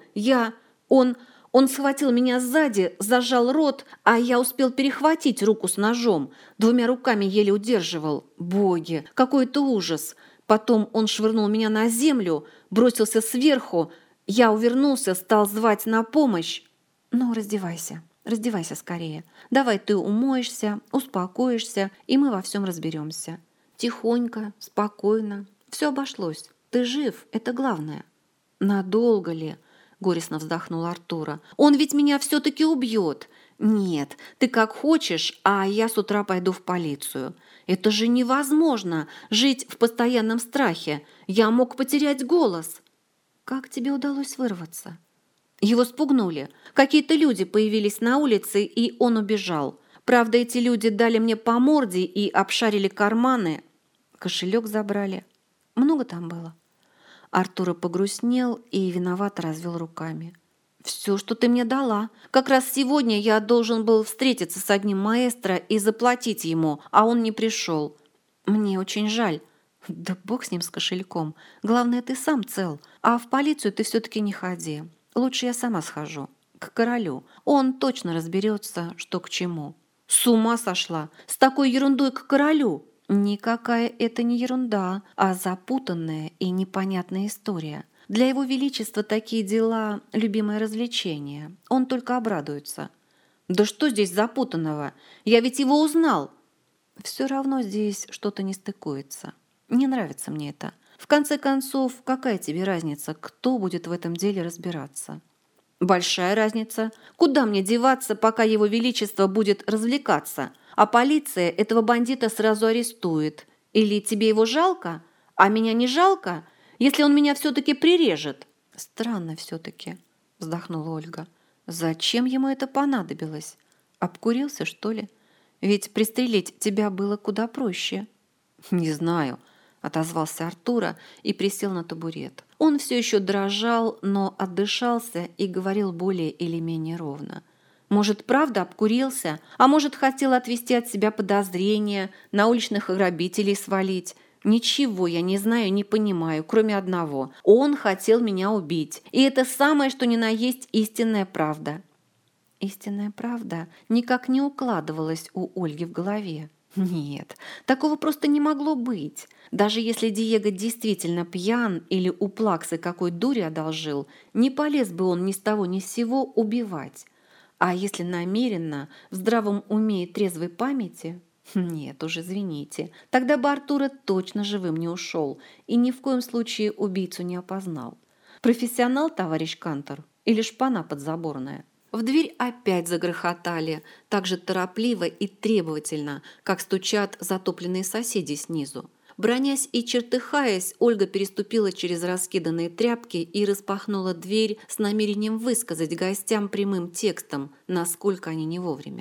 Он схватил меня сзади, зажал рот, а я успел перехватить руку с ножом. Двумя руками еле удерживал. Боги, какой это ужас! Потом он швырнул меня на землю, бросился сверху. Я увернулся, стал звать на помощь. Ну, раздевайся скорее. Давай ты умоешься, успокоишься, и мы во всем разберемся. Тихонько, спокойно. Все обошлось. Ты жив, это главное». «Надолго ли?» – горестно вздохнул Артура. «Он ведь меня все-таки убьет. Нет, ты как хочешь, а я с утра пойду в полицию. Это же невозможно – жить в постоянном страхе. Я мог потерять голос». «Как тебе удалось вырваться?» «Его спугнули. Какие-то люди появились на улице, и он убежал. Правда, эти люди дали мне по морде и обшарили карманы. Кошелек забрали. Много там было?» Артура погрустнел и виновато развел руками. «Все, что ты мне дала. Как раз сегодня я должен был встретиться с одним маэстро и заплатить ему, а он не пришел. Мне очень жаль». «Да бог с ним, с кошельком. Главное, ты сам цел. А в полицию ты все-таки не ходи. Лучше я сама схожу. К королю. Он точно разберется, что к чему». «С ума сошла! С такой ерундой к королю!» «Никакая это не ерунда, а запутанная и непонятная история. Для его величества такие дела – любимое развлечение. Он только обрадуется». «Да что здесь запутанного? Я ведь его узнал!» «Все равно здесь что-то не стыкуется. Не нравится мне это. В конце концов, какая тебе разница, кто будет в этом деле разбираться?» «Большая разница. Куда мне деваться, пока его величество будет развлекаться? А полиция этого бандита сразу арестует. Или тебе его жалко? А меня не жалко, если он меня все-таки прирежет?» «Странно все-таки», – вздохнула Ольга. «Зачем ему это понадобилось? Обкурился, что ли? Ведь пристрелить тебя было куда проще». «Не знаю», – отозвался Артура и присел на табурет. Он все еще дрожал, но отдышался и говорил более или менее ровно. «Может, правда обкурился, а может, хотел отвести от себя подозрения, на уличных грабителей свалить. Ничего я не знаю и не понимаю, кроме одного. Он хотел меня убить, и это самое, что ни на есть истинная правда». Истинная правда никак не укладывалась у Ольги в голове. Нет, такого просто не могло быть. Даже если Диего действительно пьян или у Плаксы какой дури одолжил, не полез бы он ни с того ни с сего убивать. А если намеренно, в здравом уме и трезвой памяти? Нет уж, извините. Тогда бы Артура точно живым не ушел и ни в коем случае убийцу не опознал. Профессионал, товарищ Кантор, или шпана подзаборная? В дверь опять загрохотали, так же торопливо и требовательно, как стучат затопленные соседи снизу. Бранясь и чертыхаясь, Ольга переступила через раскиданные тряпки и распахнула дверь с намерением высказать гостям прямым текстом, насколько они не вовремя.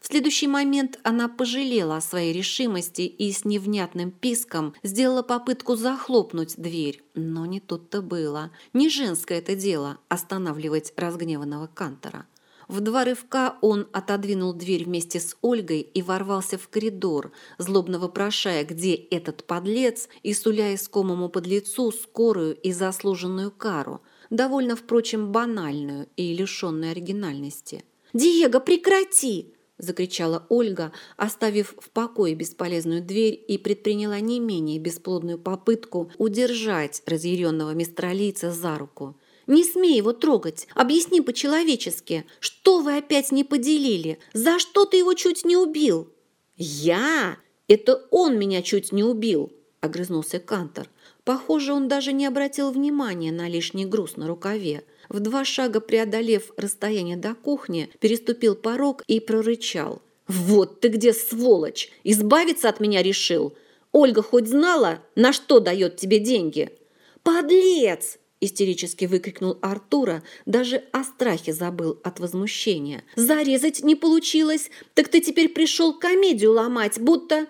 В следующий момент она пожалела о своей решимости и с невнятным писком сделала попытку захлопнуть дверь. Но не тут-то было. Не женское это дело останавливать разгневанного Кантора. В 2 рывка он отодвинул дверь вместе с Ольгой и ворвался в коридор, злобно вопрошая, где этот подлец, и суля искомому подлецу скорую и заслуженную кару, довольно, впрочем, банальную и лишенную оригинальности. «Диего, прекрати!» – закричала Ольга, оставив в покое бесполезную дверь, и предприняла не менее бесплодную попытку удержать разъяренного мистралийца за руку. «Не смей его трогать! Объясни по-человечески! Что вы опять не поделили? За что ты его чуть не убил?» «Я? Это он меня чуть не убил!» – огрызнулся Кантор. Похоже, он даже не обратил внимания на лишний груз на рукаве. В 2 шага преодолев расстояние до кухни, переступил порог и прорычал. «Вот ты где, сволочь! Избавиться от меня решил! Ольга хоть знала, на что дает тебе деньги?» «Подлец!» – истерически выкрикнул Артура, даже о страхе забыл от возмущения. «Зарезать не получилось, так ты теперь пришел комедию ломать, будто...»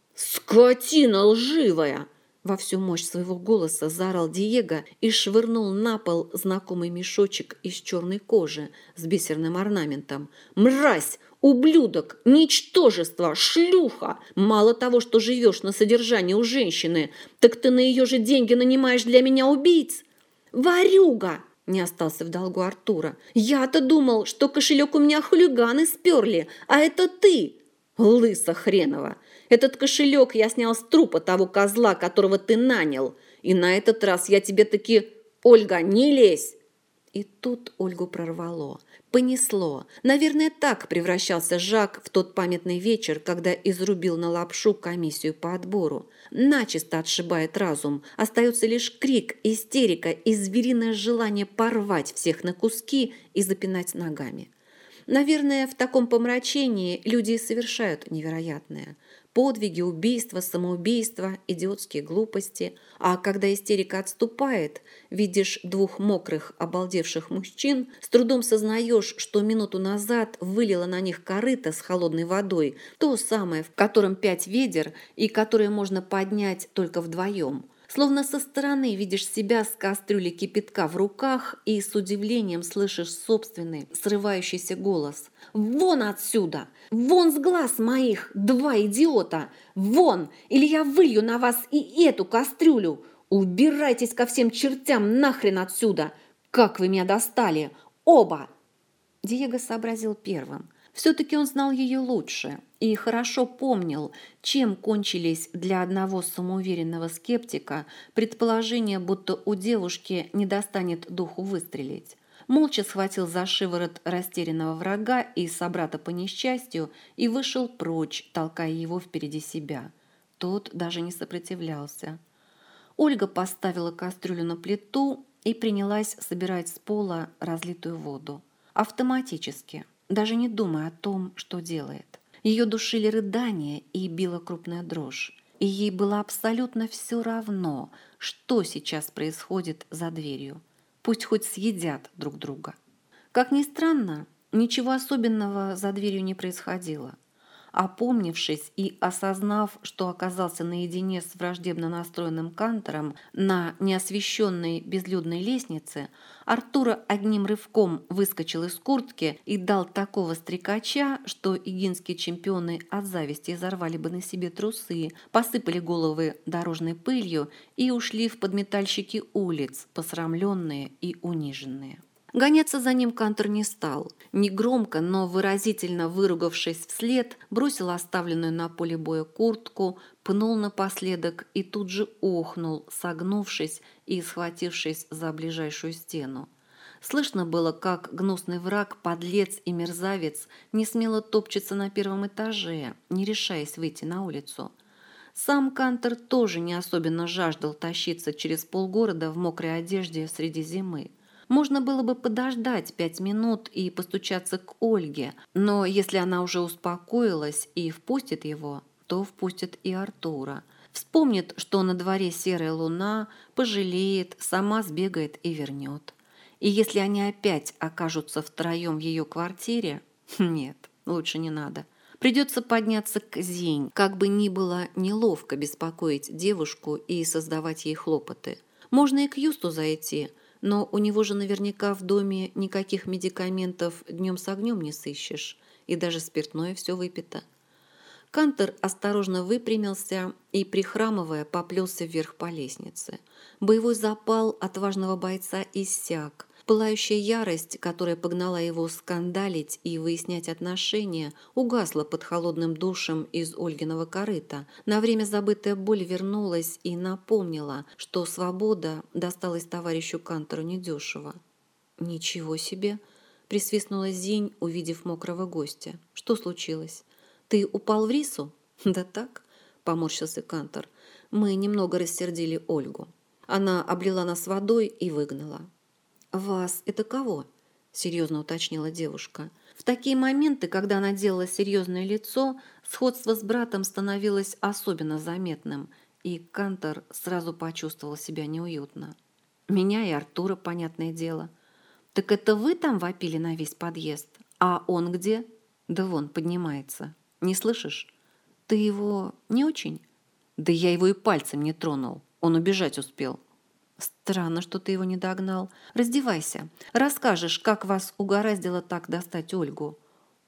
«Скотина лживая!» Во всю мощь своего голоса заорал Диего и швырнул на пол знакомый мешочек из черной кожи с бисерным орнаментом. «Мразь! Ублюдок! Ничтожество! Шлюха! Мало того, что живешь на содержании у женщины, так ты на ее же деньги нанимаешь для меня убийц!» «Ворюга!» – не остался в долгу Артура. «Я-то думал, что кошелек у меня хулиганы сперли, а это ты!» «Лыса хренова! Этот кошелек я снял с трупа того козла, которого ты нанял. И на этот раз я тебе таки... Ольга, не лезь!» И тут Ольгу прорвало. Понесло. Наверное, так превращался Жак в тот памятный вечер, когда изрубил на лапшу комиссию по отбору. Начисто отшибает разум. Остается лишь крик, истерика и звериное желание порвать всех на куски и запинать ногами. Наверное, в таком помрачении люди и совершают невероятное. Подвиги, убийства, самоубийства, идиотские глупости. А когда истерика отступает, видишь 2 мокрых, обалдевших мужчин, с трудом сознаешь, что минуту назад вылила на них корыто с холодной водой, то самое, в котором 5 ведер и которое можно поднять только вдвоем. Словно со стороны видишь себя с кастрюлей кипятка в руках и с удивлением слышишь собственный срывающийся голос. «Вон отсюда! Вон с глаз моих, 2 идиота! Вон! Или я вылью на вас и эту кастрюлю! Убирайтесь ко всем чертям нахрен отсюда! Как вы меня достали! Оба!» Диего сообразил первым. Все-таки он знал ее лучше и хорошо помнил, чем кончились для одного самоуверенного скептика предположения, будто у девушки не достанет духу выстрелить. Молча схватил за шиворот растерянного врага и собрата по несчастью и вышел прочь, толкая его впереди себя. Тот даже не сопротивлялся. Ольга поставила кастрюлю на плиту и принялась собирать с пола разлитую воду. Автоматически, даже не думая о том, что делает. Ее душили рыдания и била крупная дрожь. И ей было абсолютно все равно, что сейчас происходит за дверью. Пусть хоть съедят друг друга. Как ни странно, ничего особенного за дверью не происходило. Опомнившись и осознав, что оказался наедине с враждебно настроенным Кантором на неосвещенной безлюдной лестнице, Артура одним рывком выскочил из куртки и дал такого стрекача, что игинские чемпионы от зависти изорвали бы на себе трусы, посыпали головы дорожной пылью и ушли в подметальщики улиц, посрамленные и униженные. Гоняться за ним Кантор не стал. Негромко, но выразительно выругавшись вслед, бросил оставленную на поле боя куртку, пнул напоследок и тут же охнул, согнувшись и схватившись за ближайшую стену. Слышно было, как гнусный враг, подлец и мерзавец несмело топчется на 1-м этаже, не решаясь выйти на улицу. Сам Кантор тоже не особенно жаждал тащиться через полгорода в мокрой одежде среди зимы. Можно было бы подождать 5 минут и постучаться к Ольге, но если она уже успокоилась и впустит его, то впустит и Артура. Вспомнит, что на дворе серая луна, пожалеет, сама сбегает и вернет. И если они опять окажутся втроем в ее квартире, нет, лучше не надо. Придется подняться к Зинь, как бы ни было неловко беспокоить девушку и создавать ей хлопоты. Можно и к Юсту зайти, но у него же наверняка в доме никаких медикаментов днем с огнем не сыщешь, и даже спиртное все выпито. Кантор осторожно выпрямился и, прихрамывая, поплелся вверх по лестнице. Боевой запал отважного бойца иссяк. Пылающая ярость, которая погнала его скандалить и выяснять отношения, угасла под холодным душем из Ольгиного корыта. На время забытая боль вернулась и напомнила, что свобода досталась товарищу Кантору недешево. «Ничего себе!» – присвистнула Зинь, увидев мокрого гостя. «Что случилось? Ты упал в рису?» «Да так», – поморщился Кантор. «Мы немного рассердили Ольгу. Она облила нас водой и выгнала». «Вас это кого?» – серьезно уточнила девушка. В такие моменты, когда она делала серьезное лицо, сходство с братом становилось особенно заметным, и Кантор сразу почувствовал себя неуютно. «Меня и Артура, понятное дело». «Так это вы там вопили на весь подъезд? А он где?» «Да вон, поднимается. Не слышишь? Ты его не очень?» «Да я его и пальцем не тронул. Он убежать успел». «Странно, что ты его не догнал. Раздевайся. Расскажешь, как вас угораздило так достать Ольгу».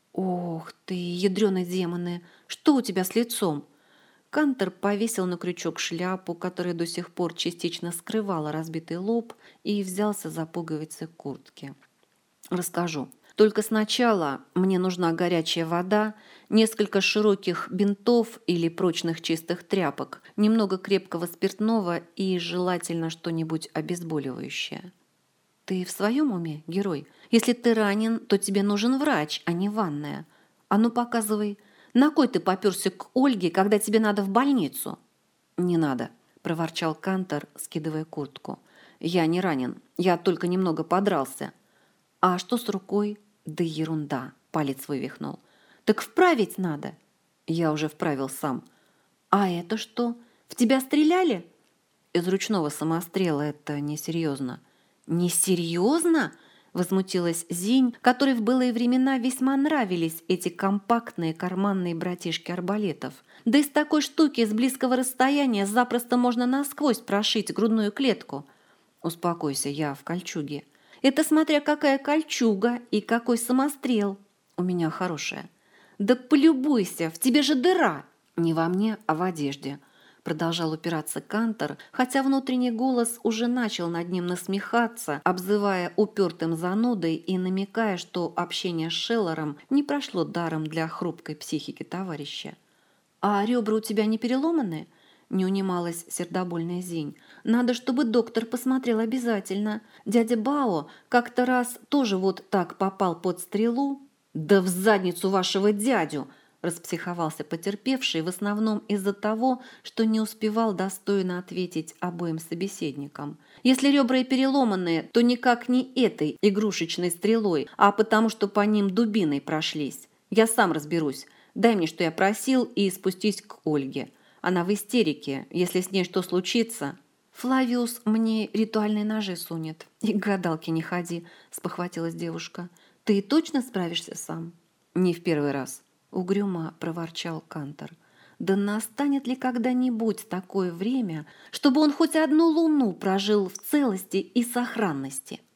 «Ох ты, ядреные демоны! Что у тебя с лицом?» Кантор повесил на крючок шляпу, которая до сих пор частично скрывала разбитый лоб, и взялся за пуговицы куртки. «Расскажу. Только сначала мне нужна горячая вода, несколько широких бинтов или прочных чистых тряпок, немного крепкого спиртного и желательно что-нибудь обезболивающее». «Ты в своем уме, герой? Если ты ранен, то тебе нужен врач, а не ванная. А ну показывай, на кой ты попёрся к Ольге, когда тебе надо в больницу?» «Не надо», – проворчал Кантор, скидывая куртку. «Я не ранен, я только немного подрался». «А что с рукой?» «Да ерунда», – палец вывихнул. «Так вправить надо». «Я уже вправил сам». «А это что? В тебя стреляли?» «Из ручного самострела, это несерьезно». «Несерьезно?» – возмутилась Зинь, которой в былые времена весьма нравились эти компактные карманные братишки арбалетов. «Да из такой штуки с близкого расстояния запросто можно насквозь прошить грудную клетку». «Успокойся, я в кольчуге». «Это смотря какая кольчуга и какой самострел. У меня хорошая». «Да полюбуйся, в тебе же дыра!» «Не во мне, а в одежде», – продолжал упираться Кантор, хотя внутренний голос уже начал над ним насмехаться, обзывая упертым занудой и намекая, что общение с Шеллером не прошло даром для хрупкой психики товарища. «А ребра у тебя не переломаны?» – не унималась сердобольная Зинь. «Надо, чтобы доктор посмотрел обязательно. Дядя Бао как-то раз тоже вот так попал под стрелу». «Да в задницу вашего дядю!» – распсиховался потерпевший в основном из-за того, что не успевал достойно ответить обоим собеседникам. «Если ребра и переломанные, то никак не этой игрушечной стрелой, а потому что по ним дубиной прошлись. Я сам разберусь. Дай мне, что я просил, и спустись к Ольге. Она в истерике. Если с ней что случится...» «Флавиус мне ритуальные ножи сунет. И к гадалке не ходи», – спохватилась девушка. «Ты точно справишься сам?» «Не в первый раз», – угрюмо проворчал Кантор. «Да настанет ли когда-нибудь такое время, чтобы он хоть одну луну прожил в целости и сохранности?»